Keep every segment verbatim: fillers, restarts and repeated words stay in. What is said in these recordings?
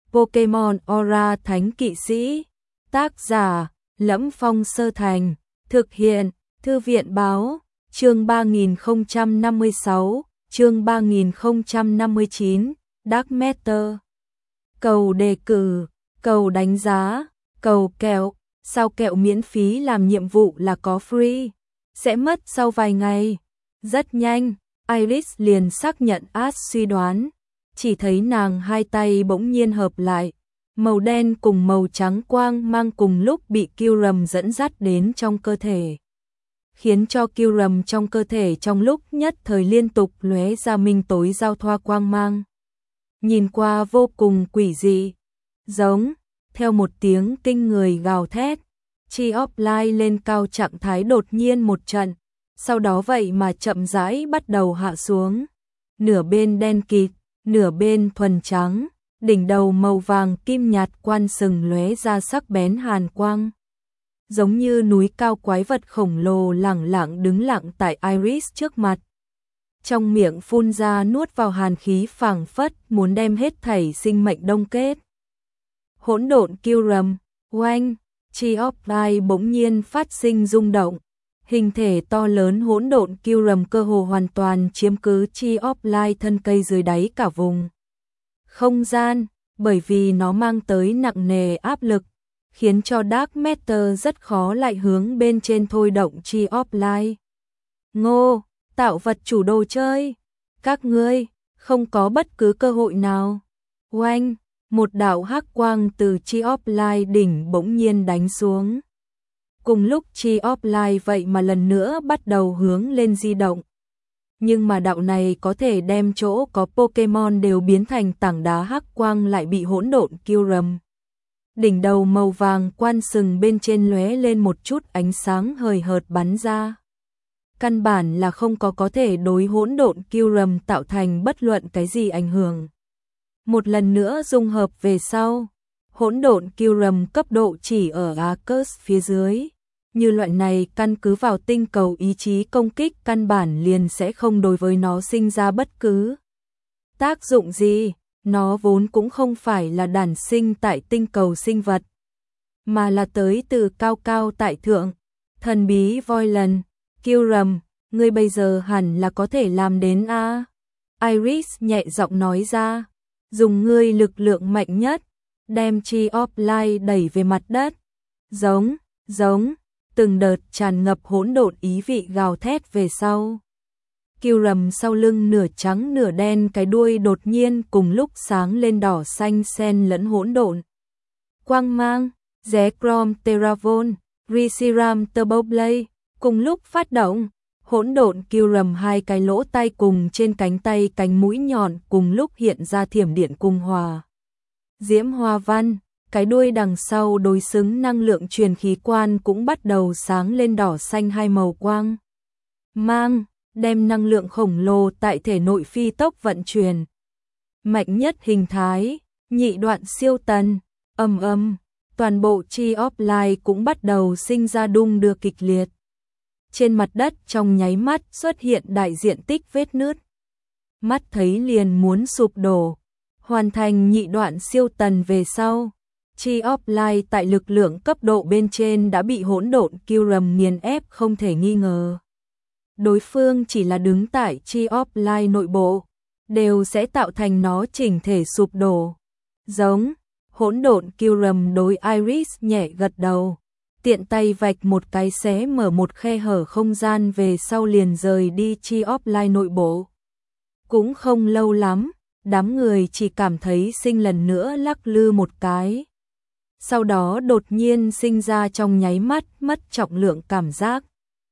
Pokemon Aura Thánh Kỵ Sĩ. Tác giả: Lẫm Phong Sơ Thành. Thực hiện: Thư viện báo. Chương ba nghìn không trăm năm mươi sáu, chương ba nghìn không trăm năm mươi chín, Dark Matter. Cầu đề cử, cầu đánh giá, cầu kẹo. Sao kẹo miễn phí làm nhiệm vụ là có free, sẽ mất sau vài ngày. Rất nhanh, Iris liền xác nhận Ash suy đoán. Chỉ thấy nàng hai tay bỗng nhiên hợp lại, màu đen cùng màu trắng quang mang cùng lúc bị Kyurem dẫn dắt đến trong cơ thể, khiến cho Kyurem trong cơ thể trong lúc nhất thời liên tục lóe ra minh tối giao thoa quang mang. Nhìn qua vô cùng quỷ dị. Giống, theo một tiếng kinh người gào thét, Chi of Light lên cao trạng thái đột nhiên một trận, sau đó vậy mà chậm rãi bắt đầu hạ xuống. Nửa bên đen kịt, nửa bên thuần trắng, đỉnh đầu màu vàng kim nhạt quan sừng lóe ra sắc bén hàn quang. Giống như núi cao quái vật khổng lồ lẳng lặng đứng lặng tại Iris trước mặt. Trong miệng phun ra nuốt vào hàn khí phảng phất muốn đem hết thảy sinh mệnh đông kết. Hỗn độn Kyurem, oanh, Chi of Light bỗng nhiên phát sinh rung động. Hình thể to lớn hỗn độn Kyurem cơ hồ hoàn toàn chiếm cứ Chi of Light thân cây dưới đáy cả vùng không gian, bởi vì nó mang tới nặng nề áp lực, khiến cho Dark Matter rất khó lại hướng bên trên thôi động Chi of Light. Ngô, tạo vật chủ đồ chơi, các ngươi không có bất cứ cơ hội nào. Oanh, một đạo hắc quang từ Chi of Light đỉnh bỗng nhiên đánh xuống. Cùng lúc Chi of Light vậy mà lần nữa bắt đầu hướng lên di động. Nhưng mà đạo này có thể đem chỗ có Pokemon đều biến thành tảng đá hắc quang lại bị hỗn độn Kyurem. Đỉnh đầu màu vàng quan sừng bên trên lóe lên một chút ánh sáng hời hợt bắn ra. Căn bản là không có có thể đối hỗn độn Kyurem tạo thành bất luận cái gì ảnh hưởng. Một lần nữa dung hợp về sau, hỗn độn Kyurem cấp độ chỉ ở Arceus phía dưới. Như loại này căn cứ vào tinh cầu ý chí công kích căn bản liền sẽ không đối với nó sinh ra bất cứ tác dụng gì. Nó vốn cũng không phải là đản sinh tại tinh cầu sinh vật, mà là tới từ cao cao tại thượng. Thần bí Voidland, Kyurem, ngươi bây giờ hẳn là có thể làm đến a. Iris nhẹ giọng nói ra, dùng ngươi lực lượng mạnh nhất, đem Chi of Light đẩy về mặt đất. Giống, giống, từng đợt tràn ngập hỗn độn ý vị gào thét về sau. Kyurem sau lưng nửa trắng nửa đen cái đuôi đột nhiên cùng lúc sáng lên đỏ xanh xen lẫn hỗn độn quang mang. Zekrom Terravon, Reshiram Turbo Blade cùng lúc phát động. Hỗn độn Kyurem hai cái lỗ tai cùng trên cánh tay cánh mũi nhọn cùng lúc hiện ra thiểm điện cùng hòa diễm hoa văn. Cái đuôi đằng sau đối xứng năng lượng truyền khí quan cũng bắt đầu sáng lên đỏ xanh hai màu quang mang, đem năng lượng khổng lồ tại thể nội phi tốc vận chuyển. Mạnh nhất hình thái, nhị đoạn siêu tần, ầm ầm, toàn bộ Chi of Light cũng bắt đầu sinh ra đung đưa kịch liệt. Trên mặt đất trong nháy mắt xuất hiện đại diện tích vết nứt. Mắt thấy liền muốn sụp đổ. Hoàn thành nhị đoạn siêu tần về sau, Chi of Light tại lực lượng cấp độ bên trên đã bị hỗn độn Kyurem nghiền ép không thể nghi ngờ. Đối phương chỉ là đứng tại Chi of Light nội bộ, đều sẽ tạo thành nó chỉnh thể sụp đổ. Giống, hỗn độn Kyurem đối Iris nhẹ gật đầu, tiện tay vạch một cái xé mở một khe hở không gian về sau liền rời đi Chi of Light nội bộ. Cũng không lâu lắm, đám người chỉ cảm thấy sinh lần nữa lắc lư một cái. Sau đó đột nhiên sinh ra trong nháy mắt mất trọng lượng cảm giác.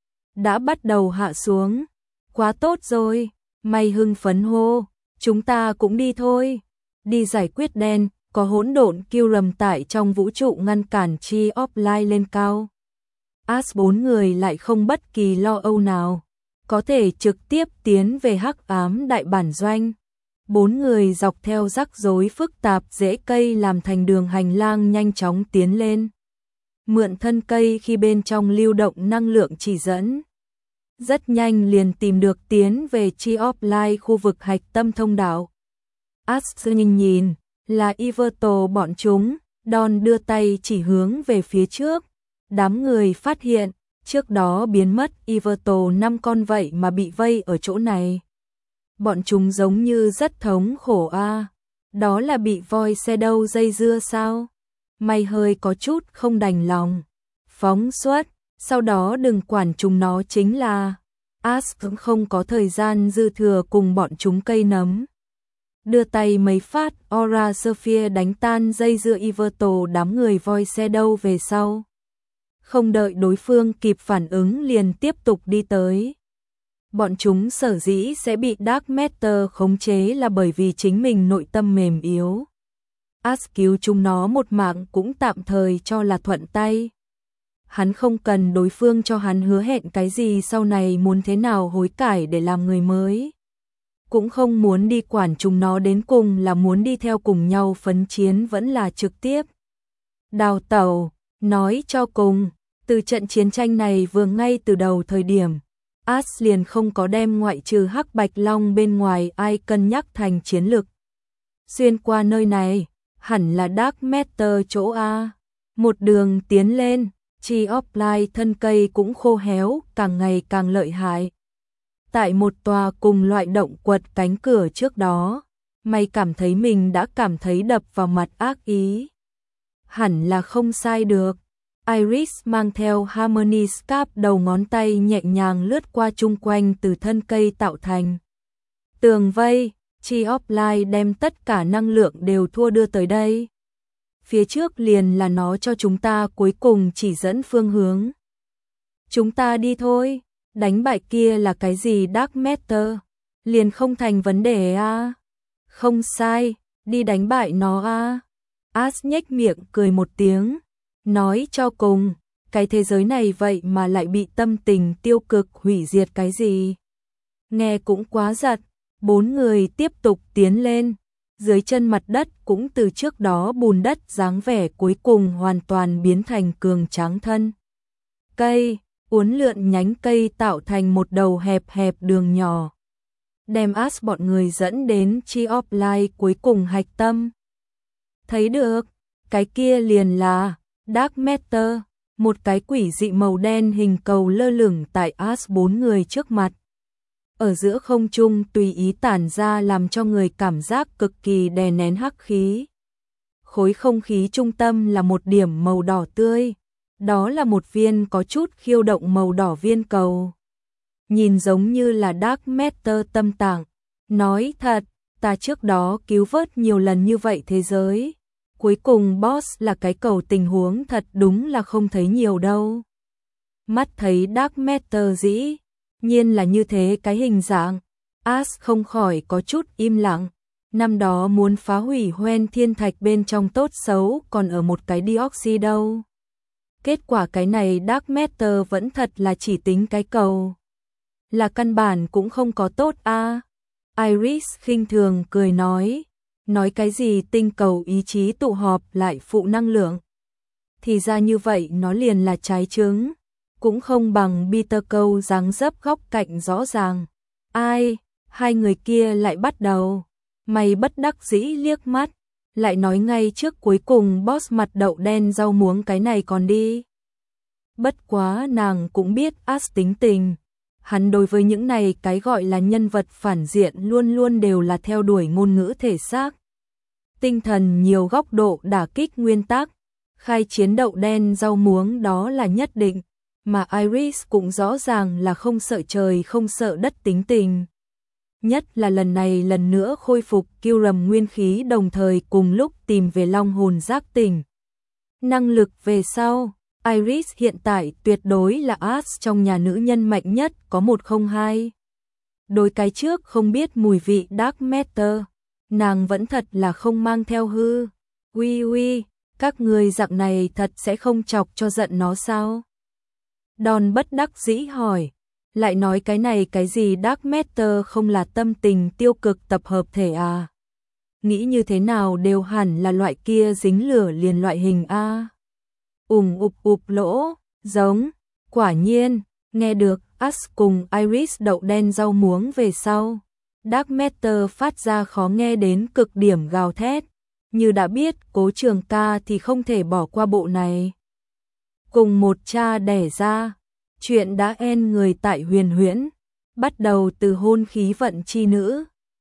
Đã bắt đầu hạ xuống. Quá tốt rồi, may hưng phấn hô, chúng ta cũng đi thôi. Đi giải quyết đen, có hỗn độn Kyurem tại trong vũ trụ ngăn cản Chi of Light lên cao. Ash bốn người lại không bất kỳ lo âu nào, có thể trực tiếp tiến về hắc ám đại bản doanh. Bốn người dọc theo rắc rối phức tạp rễ cây làm thành đường hành lang nhanh chóng tiến lên. Mượn thân cây khi bên trong lưu động năng lượng chỉ dẫn. Rất nhanh liền tìm được tiến về Chi of Light khu vực hạch tâm thông đạo. Ash nhìn nhìn, Là Yveltal bọn chúng, Don đưa tay chỉ hướng về phía trước. Đám người phát hiện, trước đó biến mất Yveltal năm con vậy mà bị vây ở chỗ này. Bọn chúng giống như rất thống khổ a. À. Đó là bị voi xe đâu dây dưa sao? Mày hơi có chút không đành lòng. Phóng xuất, sau đó đừng quản chúng nó chính là. Ash cũng không có thời gian dư thừa cùng bọn chúng cây nấm. Đưa tay mấy phát Aura Sphere đánh tan dây dưa Yveltal đám người voi xe đâu về sau. Không đợi đối phương kịp phản ứng liền tiếp tục đi tới. Bọn chúng sở dĩ sẽ bị Dark Matter khống chế là bởi vì chính mình nội tâm mềm yếu. Ash cứu chúng nó một mạng cũng tạm thời cho là thuận tay. Hắn không cần đối phương cho hắn hứa hẹn cái gì sau này muốn thế nào hối cải để làm người mới. Cũng không muốn đi quản chúng nó đến cùng là muốn đi theo cùng nhau phấn chiến vẫn là trực tiếp. Đào tẩu, nói cho cùng, từ trận chiến tranh này vừa ngay từ đầu thời điểm, Ash liền không có đem ngoại trừ Hắc Bạch Long bên ngoài ai cân nhắc thành chiến lực. Xuyên qua nơi này, hẳn là Dark Matter chỗ A. Một đường tiến lên, Tree of Life thân cây cũng khô héo, càng ngày càng lợi hại. Tại một tòa cùng loại động quật cánh cửa trước đó, mày cảm thấy mình đã cảm thấy đập vào mặt ác ý. Hẳn là không sai được. Iris mang theo Harmony Scarf đầu ngón tay nhẹ nhàng lướt qua chung quanh từ thân cây tạo thành tường vây. Tree of Life đem tất cả năng lượng đều thua đưa tới đây. Phía trước liền là nó cho chúng ta cuối cùng chỉ dẫn phương hướng. Chúng ta đi thôi. Đánh bại kia là cái gì Dark Matter? Liền không thành vấn đề à? Không sai, đi đánh bại nó à? Ash nhếch miệng cười một tiếng. Nói cho cùng, cái thế giới này vậy mà lại bị tâm tình tiêu cực hủy diệt cái gì? Nghe cũng quá giật. Bốn người tiếp tục tiến lên. Dưới chân mặt đất cũng từ trước đó bùn đất dáng vẻ cuối cùng hoàn toàn biến thành cường tráng thân. Cây, uốn lượn nhánh cây tạo thành một đầu hẹp hẹp đường nhỏ. Đem Ash bọn người dẫn đến Tree of Life cuối cùng hạch tâm. Thấy được, cái kia liền là Dark Matter, một cái quỷ dị màu đen hình cầu lơ lửng tại Ash bốn người trước mặt. Ở giữa không trung tùy ý tản ra làm cho người cảm giác cực kỳ đè nén hắc khí. Khối không khí trung tâm là một điểm màu đỏ tươi. Đó là một viên có chút khiêu động màu đỏ viên cầu. Nhìn giống như là Dark Matter tâm tạng. Nói thật, ta trước đó cứu vớt nhiều lần như vậy thế giới. Cuối cùng boss là cái cầu tình huống thật đúng là không thấy nhiều đâu. Mắt thấy Dark Matter dĩ nhiên là như thế cái hình dạng. Ash không khỏi có chút im lặng. Năm đó muốn phá hủy Hoen Thiên Thạch bên trong tốt xấu còn ở một cái Deoxy đâu. Kết quả cái này Dark Matter vẫn thật là chỉ tính cái cầu. Là căn bản cũng không có tốt a. À. Iris khinh thường cười nói. Nói cái gì tinh cầu ý chí tụ họp lại phụ năng lượng. Thì ra như vậy nó liền là trái trứng. Cũng không bằng Peter câu dáng dấp góc cạnh rõ ràng. Ai, hai người kia lại bắt đầu. Mày bất đắc dĩ liếc mắt. Lại nói ngay trước cuối cùng boss mặt đậu đen rau muống cái này còn đi. Bất quá nàng cũng biết Ash tính tình. Hắn đối với những này cái gọi là nhân vật phản diện luôn luôn đều là theo đuổi ngôn ngữ thể xác. Tinh thần nhiều góc độ đả kích nguyên tắc. Khai chiến đậu đen rau muống đó là nhất định. Mà Iris cũng rõ ràng là không sợ trời không sợ đất tính tình. Nhất là lần này lần nữa khôi phục kiêu rầm nguyên khí đồng thời cùng lúc tìm về long hồn giác tỉnh. Năng lực về sau, Iris hiện tại tuyệt đối là Ash trong nhà nữ nhân mạnh nhất có một không hai. Đối cái trước không biết mùi vị Dark Matter, nàng vẫn thật là không mang theo hư. Ui ui, các người dạng này thật sẽ không chọc cho giận nó sao? Don bất đắc dĩ hỏi. Lại nói cái này cái gì Dark Matter không là tâm tình tiêu cực tập hợp thể à? Nghĩ như thế nào đều hẳn là loại kia dính lửa liền loại hình a. Ùng ụp ụp lỗ, giống, quả nhiên, nghe được Ash cùng Iris đậu đen rau muống về sau. Dark Matter phát ra khó nghe đến cực điểm gào thét, như đã biết Cố Trường Ca thì không thể bỏ qua bộ này. Cùng một cha đẻ ra, chuyện đã en người tại Huyền Huyễn, bắt đầu từ hôn khí vận chi nữ,